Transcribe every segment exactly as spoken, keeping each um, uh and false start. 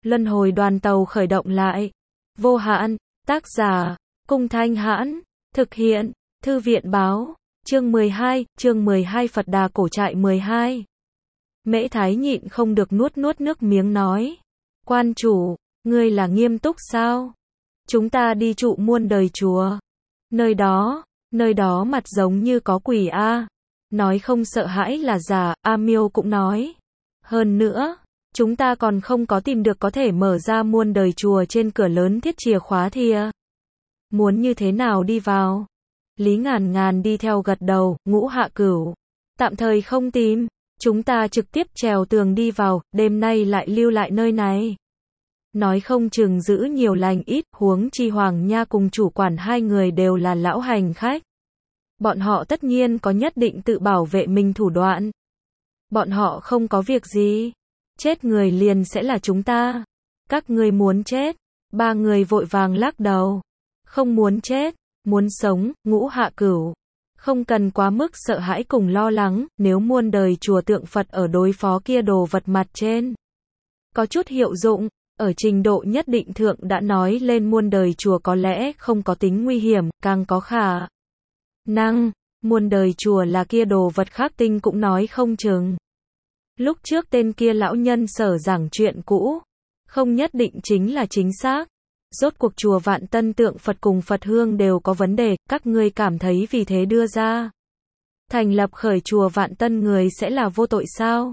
Luân hồi đoàn tàu khởi động lại. Vô hạn, tác giả, Cung Thanh Hãn, thực hiện, Thư viện báo, chương mười hai, chương mười hai Phật Đà cổ trại mười hai. Mễ Thái nhịn không được nuốt nuốt nước miếng nói. Quan chủ, ngươi là nghiêm túc sao? Chúng ta đi trụ muôn đời chùa. Nơi đó, nơi đó mặt giống như có quỷ a. Nói không sợ hãi là giả, A Miêu cũng nói. Hơn nữa, chúng ta còn không có tìm được có thể mở ra muôn đời chùa trên cửa lớn thiết chìa khóa thìa. Muốn như thế nào đi vào? Lý Ngàn Ngàn đi theo gật đầu, Ngũ Hạ Cửu. Tạm thời không tìm, chúng ta trực tiếp trèo tường đi vào, đêm nay lại lưu lại nơi này. Nói không chừng giữ nhiều lành ít, huống chi Hoàng Nha cùng chủ quản hai người đều là lão hành khách. Bọn họ tất nhiên có nhất định tự bảo vệ mình thủ đoạn. Bọn họ không có việc gì. Chết người liền sẽ là chúng ta. Các ngươi muốn chết. Ba người vội vàng lắc đầu. Không muốn chết, muốn sống, Ngũ Hạ Cửu. Không cần quá mức sợ hãi cùng lo lắng, nếu muôn đời chùa tượng Phật ở đối phó kia đồ vật mặt trên. Có chút hiệu dụng, ở trình độ nhất định thượng đã nói lên muôn đời chùa có lẽ không có tính nguy hiểm, càng có khả năng, muôn đời chùa là kia đồ vật khác tinh cũng nói không chừng. Lúc trước tên kia lão nhân sở giảng chuyện cũ, không nhất định chính là chính xác. Rốt cuộc chùa Vạn Tân tượng Phật cùng Phật hương đều có vấn đề, các ngươi cảm thấy vì thế đưa ra. Thành lập khởi chùa Vạn Tân người sẽ là vô tội sao?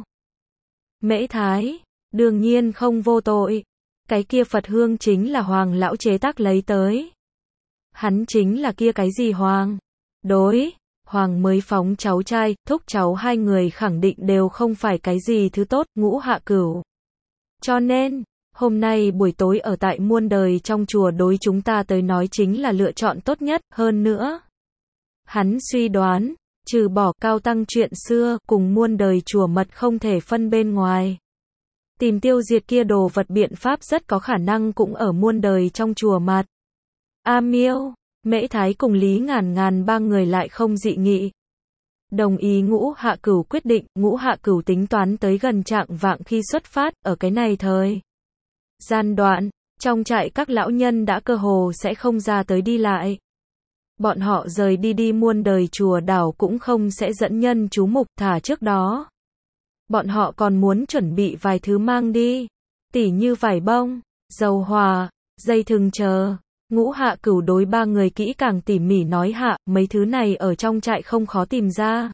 Mễ Thái, đương nhiên không vô tội. Cái kia Phật hương chính là Hoàng lão chế tác lấy tới. Hắn chính là kia cái gì Hoàng? Đối, Hoàng mới phóng cháu trai, thúc cháu hai người khẳng định đều không phải cái gì thứ tốt, Ngũ Hạ Cửu. Cho nên, hôm nay buổi tối ở tại muôn đời trong chùa đối chúng ta tới nói chính là lựa chọn tốt nhất, hơn nữa. Hắn suy đoán, trừ bỏ cao tăng chuyện xưa, cùng muôn đời chùa mật không thể phân bên ngoài. Tìm tiêu diệt kia đồ vật biện pháp rất có khả năng cũng ở muôn đời trong chùa mặt. A Miêu, Mễ Thái cùng Lý Ngàn Ngàn ba người lại không dị nghị. Đồng ý Ngũ Hạ Cửu quyết định, Ngũ Hạ Cửu tính toán tới gần trạng vạng khi xuất phát, ở cái này thời gian đoạn, trong trại các lão nhân đã cơ hồ sẽ không ra tới đi lại. Bọn họ rời đi đi muôn đời chùa đảo cũng không sẽ dẫn nhân chú mục, thả trước đó. Bọn họ còn muốn chuẩn bị vài thứ mang đi, tỉ như vải bông, dầu hòa, dây thừng chờ. Ngũ Hạ Cửu đối ba người kỹ càng tỉ mỉ nói hạ, mấy thứ này ở trong trại không khó tìm ra.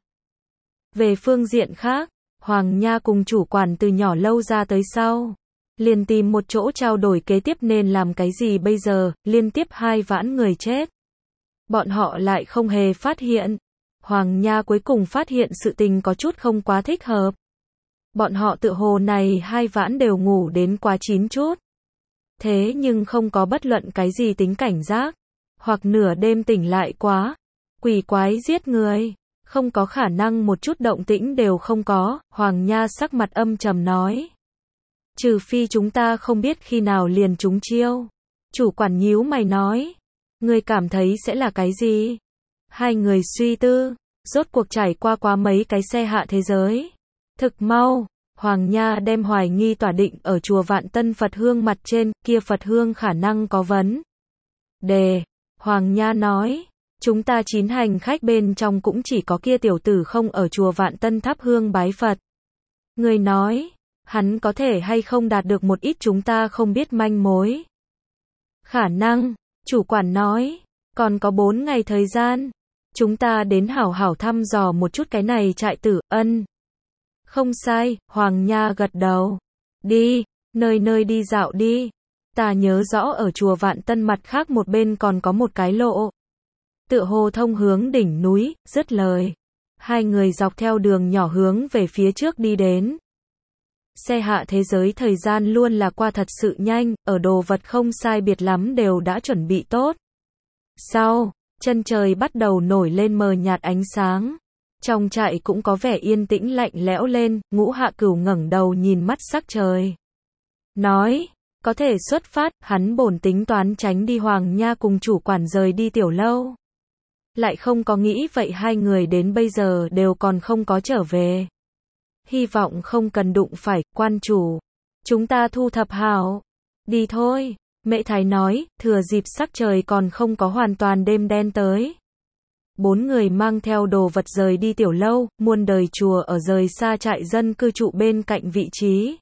Về phương diện khác, Hoàng Nha cùng chủ quản từ nhỏ lâu ra tới sau. Liền tìm một chỗ trao đổi kế tiếp nên làm cái gì bây giờ, liên tiếp hai vãn người chết. Bọn họ lại không hề phát hiện. Hoàng Nha cuối cùng phát hiện sự tình có chút không quá thích hợp. Bọn họ tự hồ này hai vãn đều ngủ đến quá chín chút. Thế nhưng không có bất luận cái gì tính cảnh giác. Hoặc nửa đêm tỉnh lại quá. Quỷ quái giết người. Không có khả năng một chút động tĩnh đều không có. Hoàng Nha sắc mặt âm trầm nói. Trừ phi chúng ta không biết khi nào liền trúng chiêu. Chủ quản nhíu mày nói. Ngươi cảm thấy sẽ là cái gì? Hai người suy tư. Rốt cuộc trải qua quá mấy cái xe hạ thế giới. Thực mau, Hoàng Nha đem hoài nghi tỏa định ở chùa Vạn Tân Phật hương mặt trên, kia Phật hương khả năng có vấn đề. Hoàng Nha nói, chúng ta chín hành khách bên trong cũng chỉ có kia tiểu tử không ở chùa Vạn Tân thắp hương bái Phật. Người nói, hắn có thể hay không đạt được một ít chúng ta không biết manh mối. Khả năng, chủ quản nói, còn có bốn ngày thời gian. Chúng ta đến hảo hảo thăm dò một chút cái này trại tử, ân. Không sai, Hoàng Nha gật đầu. Đi, nơi nơi đi dạo đi. Ta nhớ rõ ở chùa Vạn Tân mặt khác một bên còn có một cái lộ. Tựa hồ thông hướng đỉnh núi, dứt lời. Hai người dọc theo đường nhỏ hướng về phía trước đi đến. Xe hạ thế giới thời gian luôn là qua thật sự nhanh, ở đồ vật không sai biệt lắm đều đã chuẩn bị tốt. Sau, chân trời bắt đầu nổi lên mờ nhạt ánh sáng. Trong trại cũng có vẻ yên tĩnh lạnh lẽo lên, Ngũ Hạ Cửu ngẩng đầu nhìn mắt sắc trời. Nói, có thể xuất phát, hắn bổn tính toán tránh đi Hoàng Nha cùng chủ quản rời đi tiểu lâu. Lại không có nghĩ vậy hai người đến bây giờ đều còn không có trở về. Hy vọng không cần đụng phải, quan chủ. Chúng ta thu thập hảo. Đi thôi, Mễ Thái nói, thừa dịp sắc trời còn không có hoàn toàn đêm đen tới. Bốn người mang theo đồ vật rời đi tiểu lâu, muôn đời chùa ở rời xa trại dân cư trụ bên cạnh vị trí.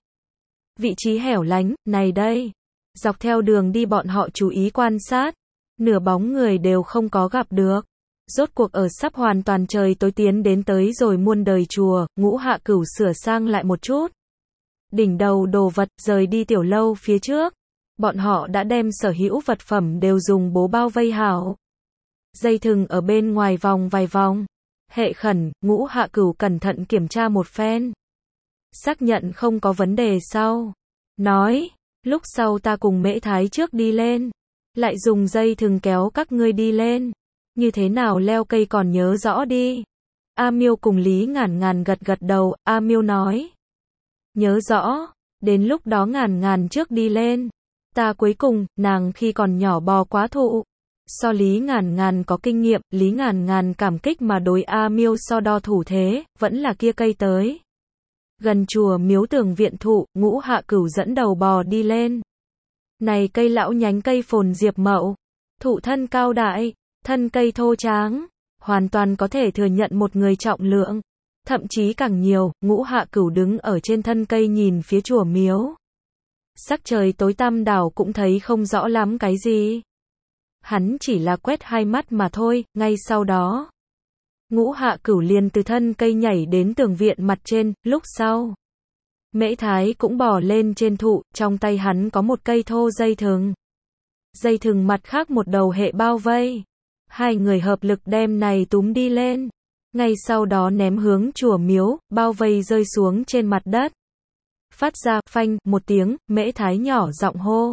Vị trí hẻo lánh, này đây. Dọc theo đường đi bọn họ chú ý quan sát. Nửa bóng người đều không có gặp được. Rốt cuộc ở sắp hoàn toàn trời tối tiến đến tới rồi muôn đời chùa, Ngũ Hạ Cửu sửa sang lại một chút. Đỉnh đầu đồ vật rời đi tiểu lâu phía trước. Bọn họ đã đem sở hữu vật phẩm đều dùng bố bao vây hảo. Dây thừng ở bên ngoài vòng vài vòng. Hệ khẩn, Ngũ Hạ Cửu cẩn thận kiểm tra một phen. Xác nhận không có vấn đề sau. Nói, lúc sau ta cùng Mễ Thái trước đi lên. Lại dùng dây thừng kéo các ngươi đi lên. Như thế nào leo cây còn nhớ rõ đi. A Miêu cùng Lý Ngàn Ngàn gật gật đầu, A Miêu nói. Nhớ rõ, đến lúc đó Ngàn Ngàn trước đi lên. Ta cuối cùng, nàng khi còn nhỏ bò quá thụ. So Lý Ngàn Ngàn có kinh nghiệm, Lý Ngàn Ngàn cảm kích mà đối A Miêu so đo thủ thế, vẫn là kia cây tới. Gần chùa miếu tường viện thụ, Ngũ Hạ Cửu dẫn đầu bò đi lên. Này cây lão nhánh cây phồn diệp mậu, thụ thân cao đại, thân cây thô tráng, hoàn toàn có thể thừa nhận một người trọng lượng. Thậm chí càng nhiều, Ngũ Hạ Cửu đứng ở trên thân cây nhìn phía chùa miếu. Sắc trời tối tăm đảo cũng thấy không rõ lắm cái gì. Hắn chỉ là quét hai mắt mà thôi, ngay sau đó. Ngũ Hạ Cửu liền từ thân cây nhảy đến tường viện mặt trên, lúc sau. Mễ Thái cũng bò lên trên thụ, trong tay hắn có một cây thô dây thừng. Dây thừng mặt khác một đầu hệ bao vây. Hai người hợp lực đem này túm đi lên. Ngay sau đó ném hướng chùa miếu, bao vây rơi xuống trên mặt đất. Phát ra, phanh, một tiếng, Mễ Thái nhỏ giọng hô.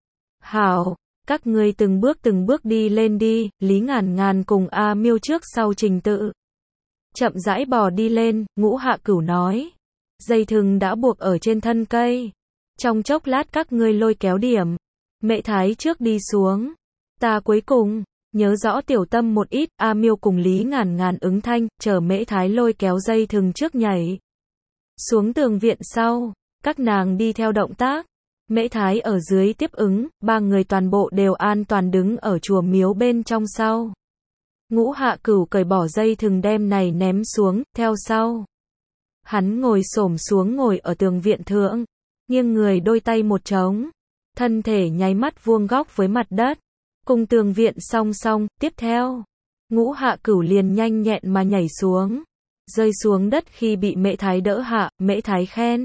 Hảo, các ngươi từng bước từng bước đi lên đi, Lý Ngàn Ngàn cùng A Miêu trước sau trình tự. Chậm rãi bò đi lên, Ngũ Hạ Cửu nói. Dây thừng đã buộc ở trên thân cây. Trong chốc lát các ngươi lôi kéo điểm. Mễ Thái trước đi xuống. Ta cuối cùng, nhớ rõ tiểu tâm một ít, A Miêu cùng Lý Ngàn Ngàn ứng thanh, chờ Mễ Thái lôi kéo dây thừng trước nhảy. Xuống tường viện sau, các nàng đi theo động tác. Mễ Thái ở dưới tiếp ứng, ba người toàn bộ đều an toàn đứng ở chùa miếu bên trong sau. Ngũ Hạ Cửu cởi bỏ dây thừng đem này ném xuống, theo sau. Hắn ngồi xổm xuống ngồi ở tường viện thượng, nghiêng người đôi tay một trống, thân thể nháy mắt vuông góc với mặt đất, cùng tường viện song song, tiếp theo. Ngũ Hạ Cửu liền nhanh nhẹn mà nhảy xuống, rơi xuống đất khi bị Mễ Thái đỡ hạ, Mễ Thái khen.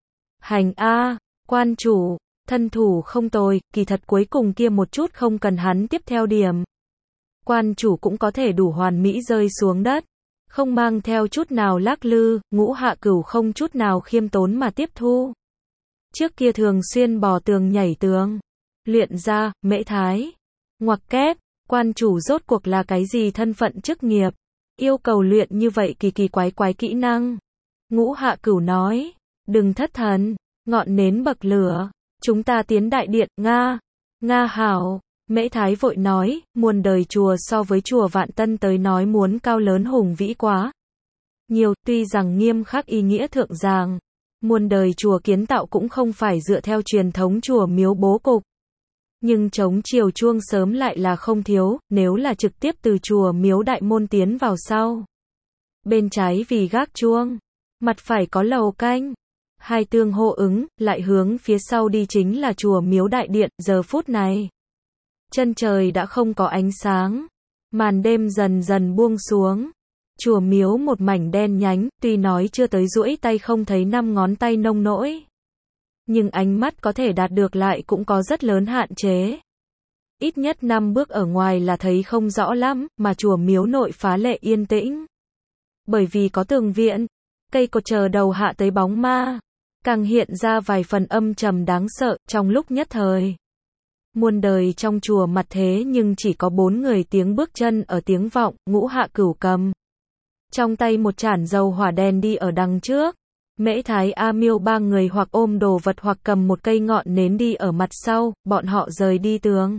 Hành a, quan chủ, thân thủ không tồi, kỳ thật cuối cùng kia một chút không cần hắn tiếp theo điểm. Quan chủ cũng có thể đủ hoàn mỹ rơi xuống đất, không mang theo chút nào lắc lư, Ngũ Hạ Cửu không chút nào khiêm tốn mà tiếp thu. Trước kia thường xuyên bò tường nhảy tường, luyện ra, Mễ Thái. Ngoặc kép, quan chủ rốt cuộc là cái gì thân phận chức nghiệp, yêu cầu luyện như vậy kỳ kỳ quái quái kỹ năng. Ngũ Hạ Cửu nói, đừng thất thần, ngọn nến bậc lửa, chúng ta tiến đại điện, Nga, Nga hảo. Mễ Thái vội nói, muôn đời chùa so với chùa Vạn Tân tới nói muốn cao lớn hùng vĩ quá. Nhiều, tuy rằng nghiêm khắc ý nghĩa thượng giang, muôn đời chùa kiến tạo cũng không phải dựa theo truyền thống chùa miếu bố cục. Nhưng trống chiều chuông sớm lại là không thiếu, nếu là trực tiếp từ chùa miếu đại môn tiến vào sau. Bên trái vì gác chuông, mặt phải có lầu canh. Hai tương hô ứng, lại hướng phía sau đi chính là chùa miếu đại điện, giờ phút này. Chân trời đã không có ánh sáng, màn đêm dần dần buông xuống. Chùa miếu một mảnh đen nhánh, tuy nói chưa tới duỗi tay không thấy năm ngón tay nông nỗi. Nhưng ánh mắt có thể đạt được lại cũng có rất lớn hạn chế. Ít nhất năm bước ở ngoài là thấy không rõ lắm, mà chùa miếu nội phá lệ yên tĩnh. Bởi vì có tường viện, cây cột chờ đầu hạ tới bóng ma, càng hiện ra vài phần âm trầm đáng sợ, trong lúc nhất thời. Muôn đời trong chùa mặt thế nhưng chỉ có bốn người tiếng bước chân ở tiếng vọng, Ngũ Hạ Cửu cầm. Trong tay một chản dầu hỏa đèn đi ở đằng trước. Mễ Thái A Miêu ba người hoặc ôm đồ vật hoặc cầm một cây ngọn nến đi ở mặt sau, bọn họ rời đi tường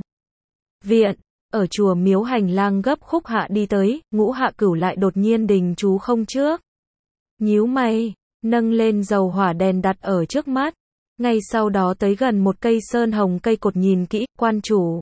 viện, ở chùa miếu hành lang gấp khúc hạ đi tới, Ngũ Hạ Cửu lại đột nhiên đình chú không trước. Nhíu mày, nâng lên dầu hỏa đèn đặt ở trước mắt, Ngay sau đó tới gần một cây sơn hồng cây cột nhìn kỹ, quan chủ.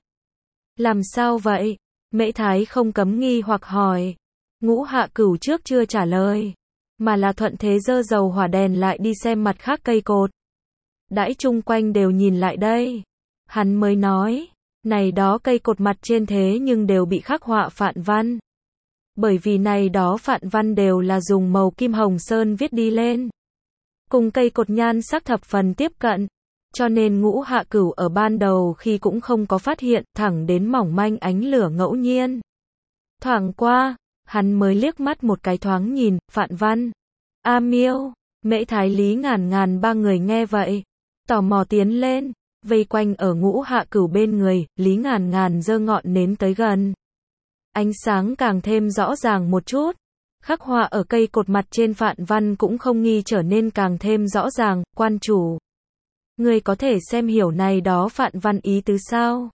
Làm sao vậy? Mễ Thái không cấm nghi hoặc hỏi. Ngũ Hạ Cửu trước chưa trả lời, mà là thuận thế giơ dầu hỏa đèn lại đi xem mặt khác cây cột. Đãi chung quanh đều nhìn lại đây. Hắn mới nói, này đó cây cột mặt trên thế nhưng đều bị khắc họa phạn văn. Bởi vì này đó phạn văn đều là dùng màu kim hồng sơn viết đi lên. Cùng cây cột nhan sắc thập phần tiếp cận. Cho nên Ngũ Hạ Cửu ở ban đầu khi cũng không có phát hiện, thẳng đến mỏng manh ánh lửa ngẫu nhiên. Thoảng qua, hắn mới liếc mắt một cái thoáng nhìn, phạn văn. A Miêu, Mễ Thái Lý Ngàn Ngàn ba người nghe vậy, tò mò tiến lên, vây quanh ở Ngũ Hạ Cửu bên người, Lý Ngàn Ngàn giơ ngọn nến tới gần. Ánh sáng càng thêm rõ ràng một chút, khắc họa ở cây cột mặt trên phạn văn cũng không nghi trở nên càng thêm rõ ràng, quan chủ. Người có thể xem hiểu này đó phạn văn ý tứ sao?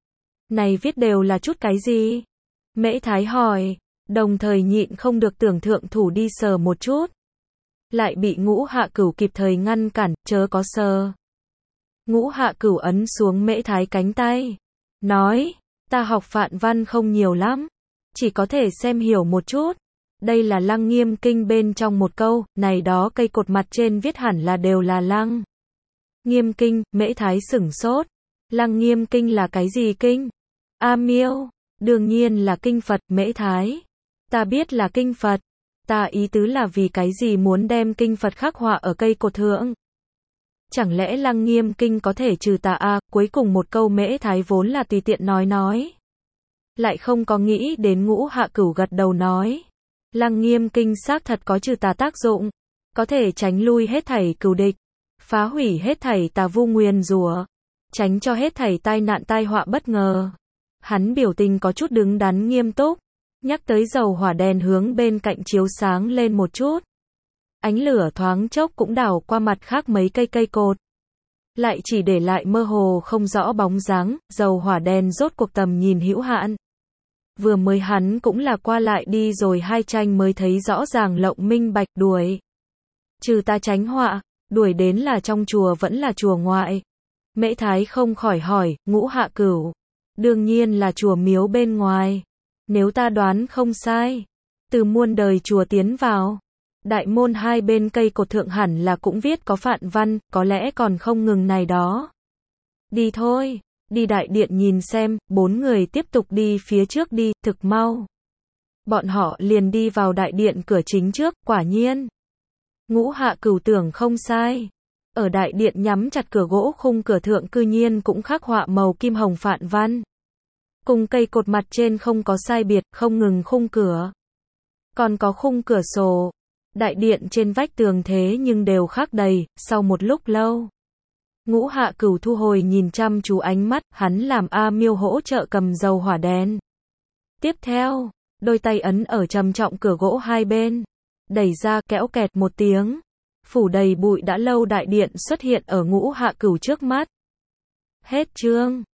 Này viết đều là chút cái gì? Mễ Thái hỏi, đồng thời nhịn không được tưởng thượng thủ đi sờ một chút. Lại bị Ngũ Hạ Cửu kịp thời ngăn cản, chớ có sờ. Ngũ Hạ Cửu ấn xuống Mễ Thái cánh tay. Nói, ta học phạn văn không nhiều lắm. Chỉ có thể xem hiểu một chút. Đây là Lăng Nghiêm Kinh bên trong một câu, này đó cây cột mặt trên viết hẳn là đều là Lăng Nghiêm Kinh. Mễ Thái sửng sốt. Lăng Nghiêm Kinh là cái gì kinh? A Miêu, đương nhiên là kinh Phật. Mễ Thái, ta biết là kinh Phật. Ta ý tứ là vì cái gì muốn đem kinh Phật khắc họa ở cây cột thượng? Chẳng lẽ Lăng Nghiêm Kinh có thể trừ tà a? Cuối cùng một câu Mễ Thái vốn là tùy tiện nói nói. Lại không có nghĩ đến Ngũ Hạ Cửu gật đầu nói. Lăng Nghiêm Kinh xác thật có trừ tà tác dụng. Có thể tránh lui hết thảy cừu địch. Phá hủy hết thảy tà vu nguyền rủa. Tránh cho hết thảy tai nạn tai họa bất ngờ. Hắn biểu tình có chút đứng đắn nghiêm túc. Nhắc tới dầu hỏa đèn hướng bên cạnh chiếu sáng lên một chút. Ánh lửa thoáng chốc cũng đảo qua mặt khác mấy cây cây cột. Lại chỉ để lại mơ hồ không rõ bóng dáng, dầu hỏa đèn rốt cuộc tầm nhìn hữu hạn. Vừa mới hắn cũng là qua lại đi rồi hai tranh mới thấy rõ ràng lộng minh bạch đuổi. Trừ ta tránh họa, đuổi đến là trong chùa vẫn là chùa ngoại. Mễ Thái không khỏi hỏi, Ngũ Hạ Cửu. Đương nhiên là chùa miếu bên ngoài. Nếu ta đoán không sai, từ muôn đời chùa tiến vào, đại môn hai bên cây cột thượng hẳn là cũng viết có phạn văn, có lẽ còn không ngừng này đó. Đi thôi, đi đại điện nhìn xem. Bốn người tiếp tục đi phía trước đi, thực mau. Bọn họ liền đi vào đại điện cửa chính trước, quả nhiên. Ngũ Hạ Cửu tưởng không sai. Ở đại điện nhắm chặt cửa gỗ khung cửa thượng cư nhiên cũng khắc họa màu kim hồng phạn văn. Cùng cây cột mặt trên không có sai biệt, không ngừng khung cửa. Còn có khung cửa sổ. Đại điện trên vách tường thế nhưng đều khắc đầy. Sau một lúc lâu, Ngũ Hạ Cửu thu hồi nhìn chăm chú ánh mắt, hắn làm A Miêu hỗ trợ cầm dầu hỏa đèn. Tiếp theo, đôi tay ấn ở trầm trọng cửa gỗ hai bên. Đẩy ra, kẽo kẹt một tiếng. Phủ đầy bụi đã lâu đại điện xuất hiện ở Ngũ Hạ Cửu trước mắt. Hết chương.